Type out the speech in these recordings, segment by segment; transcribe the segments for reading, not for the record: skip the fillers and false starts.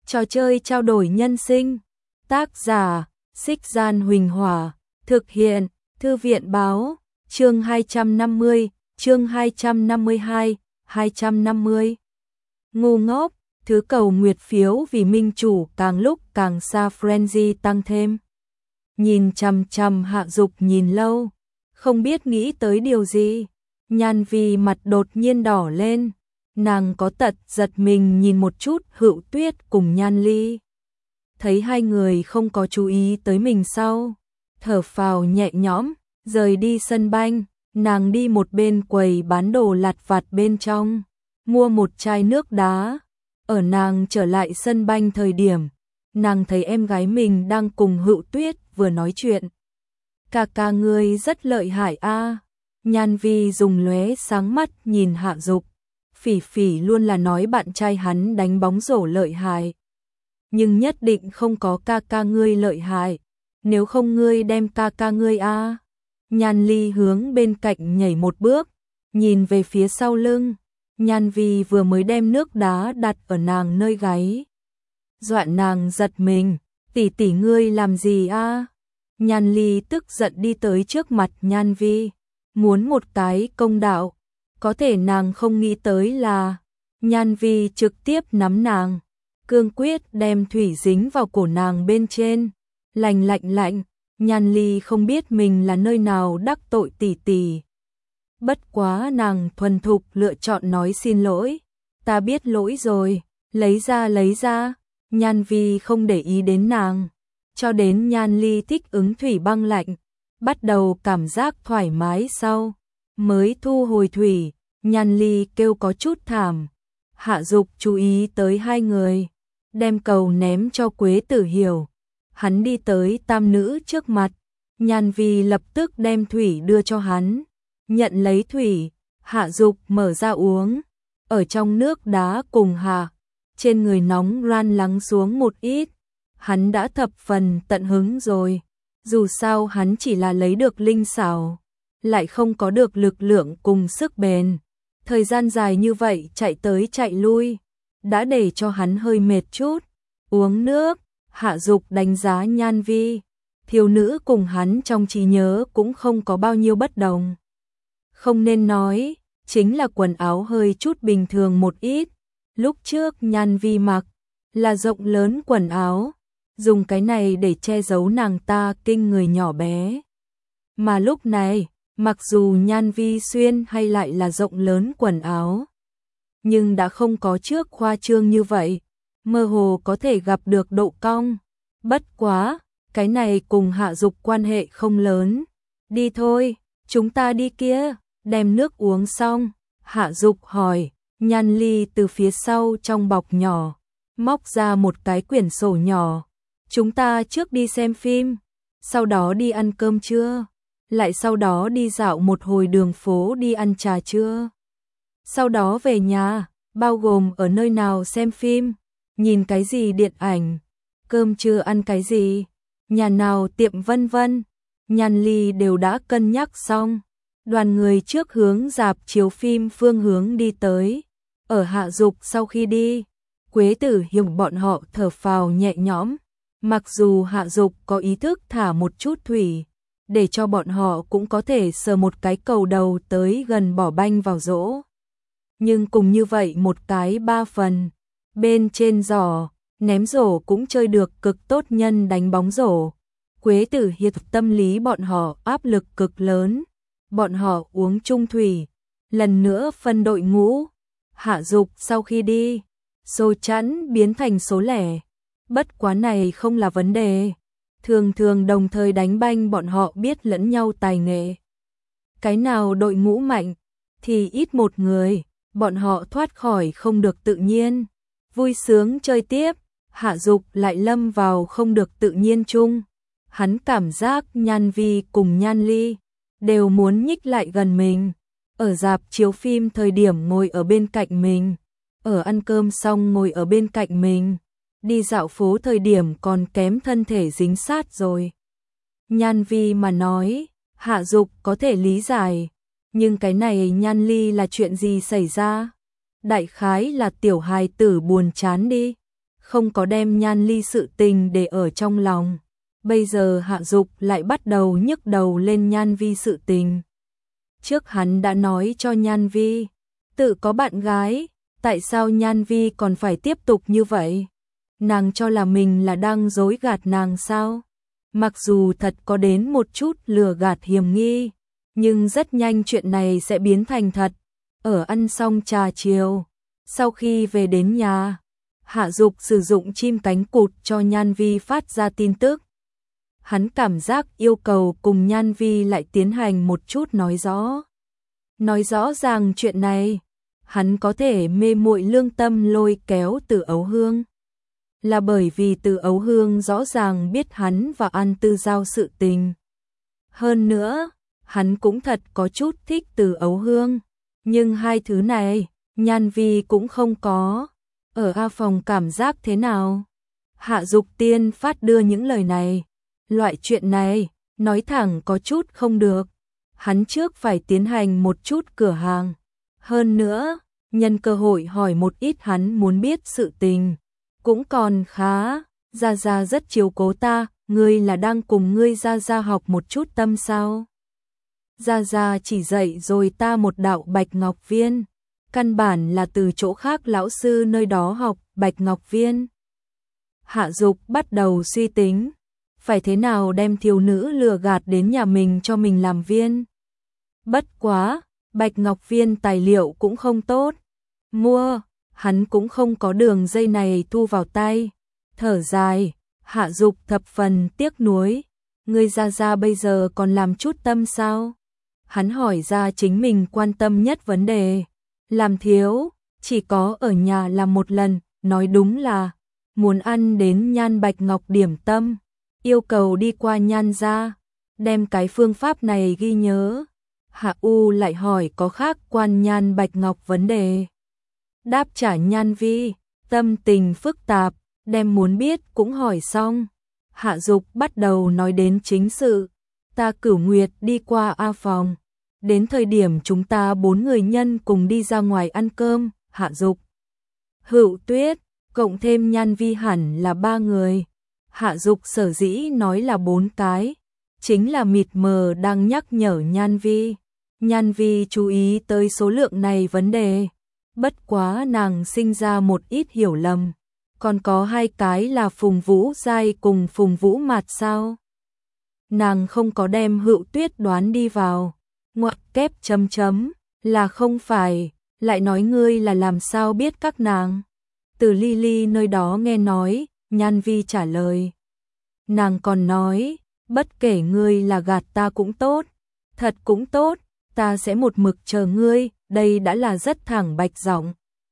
Trò chơi trao đổi nhân sinh. Tác giả: Xích Gian Huỳnh Hỏa. Thực hiện: Thư viện báo. Chương 250, chương 252, 250. Ngu ngốc, thứ cầu nguyệt phiếu vì minh chủ càng lúc càng xa frenzy tăng thêm. Nhìn chằm chằm Hạ Dục nhìn lâu, không biết nghĩ tới điều gì. Nhan Vi mặt đột nhiên đỏ lên, nàng có tật giật mình nhìn một chút Hữu Tuyết cùng Nhan Ly. Thấy hai người không có chú ý tới mình sau, thở phào nhẹ nhõm, rời đi sân banh, nàng đi một bên quầy bán đồ lặt vặt bên trong, mua một chai nước đá. Ở nàng trở lại sân banh thời điểm, nàng thấy em gái mình đang cùng Hữu Tuyết vừa nói chuyện. Ca ngươi rất lợi hại a. Nhan Vi dùng lóe sáng mắt nhìn Hạ Dục. Phỉ Phỉ luôn là nói bạn trai hắn đánh bóng rổ lợi hại, nhưng nhất định không có ca ngươi lợi hại, nếu không ngươi đem ca ngươi a. Nhan Ly hướng bên cạnh nhảy một bước, nhìn về phía sau lưng. Nhan Vi vừa mới đem nước đá đặt ở nàng nơi gáy, dọa nàng giật mình. Tỷ ngươi làm gì a? Nhan Ly tức giận đi tới trước mặt Nhan Vi, muốn một cái công đạo. Có thể nàng không nghĩ tới là Nhan Vi trực tiếp nắm nàng, cương quyết đem thủy dính vào cổ nàng bên trên, lạnh. Nhan Ly không biết mình là nơi nào đắc tội tỷ. Bất quá nàng thuần thục lựa chọn nói xin lỗi. Ta biết lỗi rồi, lấy ra. Nhan Vi không để ý đến nàng, cho đến Nhan Ly thích ứng thủy băng lạnh, bắt đầu cảm giác thoải mái sau, mới thu hồi thủy. Nhan Ly kêu có chút thảm. Hạ Dục chú ý tới hai người, đem cầu ném cho Quế Tử Hiểu. Hắn đi tới tam nữ trước mặt, Nhan Vi lập tức đem thủy đưa cho hắn. Nhận lấy thủy, Hạ Dục mở ra uống. Ở trong nước đá cùng hạ, trên người nóng ran lắng xuống một ít. Hắn đã thập phần tận hứng rồi. Dù sao hắn chỉ là lấy được linh xảo, lại không có được lực lượng cùng sức bền. Thời gian dài như vậy chạy tới chạy lui, đã để cho hắn hơi mệt chút. Uống nước, Hạ Dục đánh giá Nhan Vi. Thiếu nữ cùng hắn trong trí nhớ cũng không có bao nhiêu bất đồng. Không nên nói, chính là quần áo hơi chút bình thường một ít. Lúc trước Nhan Vi mặc là rộng lớn quần áo, dùng cái này để che giấu nàng ta kinh người nhỏ bé. Mà lúc này, mặc dù Nhan Vi xuyên hay lại là rộng lớn quần áo, nhưng đã không có trước khoa trương như vậy, mơ hồ có thể gặp được độ cong. Bất quá, cái này cùng Hạ Dục quan hệ không lớn. Đi thôi, chúng ta đi kia. Đem nước uống xong, Hạ Dục hỏi. Nhan Ly từ phía sau trong bọc nhỏ móc ra một cái quyển sổ nhỏ. Chúng ta trước đi xem phim, sau đó đi ăn cơm trưa, lại sau đó đi dạo một hồi đường phố đi ăn trà trưa, sau đó về nhà, bao gồm ở nơi nào xem phim, nhìn cái gì điện ảnh, cơm trưa ăn cái gì, nhà nào tiệm vân vân. Nhan Ly đều đã cân nhắc xong. Đoàn người trước hướng rạp chiếu phim phương hướng đi tới. Ở Hạ Dục sau khi đi, Quế Tử Hiểu bọn họ thở phào nhẹ nhõm. Mặc dù Hạ Dục có ý thức thả một chút thủy, để cho bọn họ cũng có thể sờ một cái cầu đầu tới gần bỏ banh vào rổ. Nhưng cùng như vậy một cái 3 phần, bên trên giỏ, ném rổ cũng chơi được cực tốt nhân đánh bóng rổ. Quế Tử Hiểu tâm lý bọn họ áp lực cực lớn. Bọn họ uống chung thủy, lần nữa phân đội ngũ. Hạ Dục sau khi đi, số chẵn biến thành số lẻ. Bất quá này không là vấn đề. Thường đồng thời đánh banh bọn họ biết lẫn nhau tài nghệ. Cái nào đội ngũ mạnh, thì ít một người, bọn họ thoát khỏi không được tự nhiên. Vui sướng chơi tiếp, Hạ Dục lại lâm vào không được tự nhiên chung. Hắn cảm giác Nhan Vi cùng Nhan Ly đều muốn nhích lại gần mình, ở rạp chiếu phim thời điểm ngồi ở bên cạnh mình, ở ăn cơm xong ngồi ở bên cạnh mình, đi dạo phố thời điểm còn kém thân thể dính sát rồi. Nhan Vi mà nói, Hạ Dục có thể lý giải, nhưng cái này Nhan Ly là chuyện gì xảy ra? Đại khái là tiểu hài tử buồn chán đi. không có đem Nhan Ly sự tình để ở trong lòng. Bây giờ Hạ Dục lại bắt đầu nhức đầu lên Nhan Vi sự tình. Trước hắn đã nói cho Nhan Vi, tự có bạn gái, tại sao Nhan Vi còn phải tiếp tục như vậy? Nàng cho là mình là đang dối gạt nàng sao? Mặc dù thật có đến một chút lừa gạt hiểm nghi, nhưng rất nhanh chuyện này sẽ biến thành thật. Ở ăn xong trà chiều, sau khi về đến nhà, Hạ Dục sử dụng chim cánh cụt cho Nhan Vi phát ra tin tức. Hắn cảm giác yêu cầu cùng Nhan Vi lại tiến hành một chút nói rõ. Nói rõ ràng chuyện này, hắn có thể mê muội lương tâm lôi kéo Từ Ấu Hương. Là bởi vì Từ Ấu Hương rõ ràng biết hắn và An Tư Giao sự tình. Hơn nữa, hắn cũng thật có chút thích Từ Ấu Hương. Nhưng hai thứ này, Nhan Vi cũng không có. Ở A phòng cảm giác thế nào? Hạ Dục Tiên phát đưa những lời này. Loại chuyện này, nói thẳng có chút không được. Hắn trước phải tiến hành một chút cửa hàng. Hơn nữa, nhân cơ hội hỏi một ít hắn muốn biết sự tình. Cũng còn khá, Gia Gia rất chiếu cố ta, ngươi là đang cùng ngươi Gia Gia học một chút tâm sao? Gia Gia chỉ dạy rồi ta một đạo Bạch Ngọc Viên. Căn bản là từ chỗ khác lão sư nơi đó học Bạch Ngọc Viên. Hạ Dục bắt đầu suy tính, phải thế nào đem thiếu nữ lừa gạt đến nhà mình cho mình làm viên. Bất quá, Bạch Ngọc Viên tài liệu cũng không tốt. Mua, hắn cũng không có đường dây này thu vào tay. Thở dài, Hạ Dục thập phần tiếc nuối. Ngươi Gia Gia bây giờ còn làm chút tâm sao? Hắn hỏi ra chính mình quan tâm nhất vấn đề. Làm thiếu, chỉ có ở nhà làm một lần, nói đúng là muốn ăn đến Nhan Bạch Ngọc điểm tâm, yêu cầu đi qua Nhan gia, đem cái phương pháp này ghi nhớ. Hạ U lại hỏi có khác quan Nhan Bạch Ngọc vấn đề. Đáp trả Nhan Vi, tâm tình phức tạp, đem muốn biết cũng hỏi xong. Hạ Dục bắt đầu nói đến chính sự. Ta Cửu Nguyệt đi qua A phòng. Đến thời điểm chúng ta 4 người nhân cùng đi ra ngoài ăn cơm, Hạ Dục, Hữu Tuyết, cộng thêm Nhan Vi hẳn là 3 người. Hạ Dục sở dĩ nói là 4 cái, chính là mịt mờ đang nhắc nhở Nhan Vi. Nhan Vi chú ý tới số lượng này vấn đề. Bất quá nàng sinh ra một ít hiểu lầm. Còn có 2 cái là Phùng Vũ Giai cùng Phùng Vũ Mạt sao? Nàng không có đem Hữu Tuyết đoán đi vào. Ngoặc kép chấm chấm, là không phải, lại nói ngươi là làm sao biết các nàng. Từ Ly nơi đó nghe nói, Nhan Vi trả lời. Nàng còn nói, bất kể ngươi là gạt ta cũng tốt, thật cũng tốt, ta sẽ một mực chờ ngươi, đây đã là rất thẳng bạch giọng.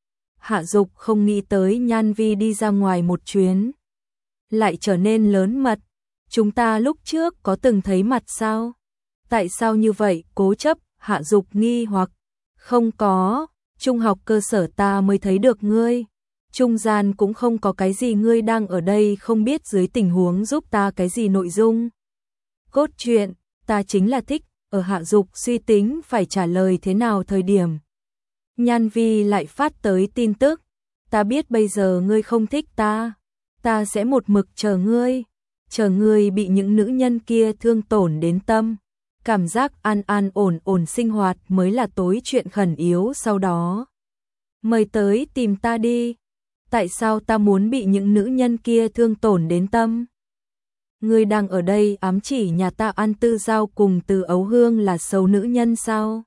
Hạ Dục không nghĩ tới Nhan Vi đi ra ngoài một chuyến, lại trở nên lớn mật. Chúng ta lúc trước có từng thấy mặt sao? Tại sao như vậy? Cố chấp, Hạ Dục nghi hoặc. Không có, trung học cơ sở ta mới thấy được ngươi. Trung gian cũng không có cái gì, ngươi đang ở đây không biết dưới tình huống giúp ta cái gì nội dung. Cốt truyện, ta chính là thích. Ở Hạ Dục suy tính phải trả lời thế nào thời điểm. Nhan Vi lại phát tới tin tức. Ta biết bây giờ ngươi không thích ta. Ta sẽ một mực chờ ngươi. Chờ ngươi bị những nữ nhân kia thương tổn đến tâm. Cảm giác an ổn sinh hoạt mới là tối chuyện khẩn yếu sau đó. Mời tới tìm ta đi. Tại sao ta muốn bị những nữ nhân kia thương tổn đến tâm? Ngươi đang ở đây ám chỉ nhà ta An Tư Giao cùng Từ Ấu Hương là xấu nữ nhân sao?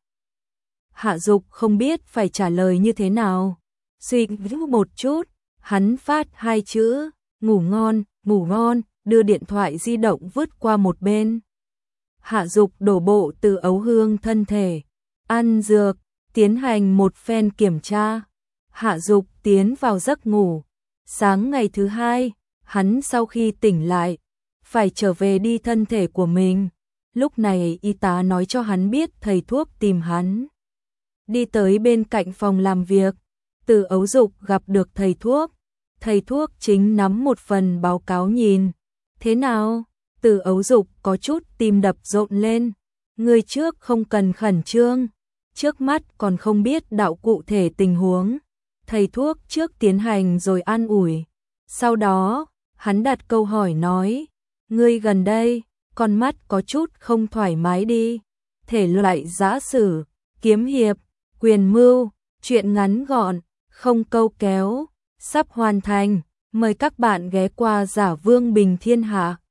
Hạ Dục không biết phải trả lời như thế nào. Suy nghĩ một chút, hắn phát 2 chữ, ngủ ngon, đưa điện thoại di động vứt qua một bên. Hạ Dục đổ bộ Từ Ấu Hương thân thể, ăn dược, tiến hành một phen kiểm tra. Hạ Dục tiến vào giấc ngủ. Sáng ngày thứ 2, hắn sau khi tỉnh lại, phải trở về đi thân thể của mình. Lúc này y tá nói cho hắn biết thầy thuốc tìm hắn. Đi tới bên cạnh phòng làm việc, Từ Ấu Dục gặp được thầy thuốc. Thầy thuốc chính nắm một phần báo cáo nhìn. Thế nào? Từ Ấu Dục có chút tim đập rộn lên. Người trước không cần khẩn trương. Trước mắt còn không biết đạo cụ thể tình huống. Thầy thuốc trước tiến hành rồi an ủi. Sau đó, hắn đặt câu hỏi nói, ngươi gần đây, con mắt có chút không thoải mái đi, thể loại giã sử, kiếm hiệp, quyền mưu, truyện ngắn gọn, không câu kéo, sắp hoàn thành, mời các bạn ghé qua Giả Vương Bình Thiên Hạ.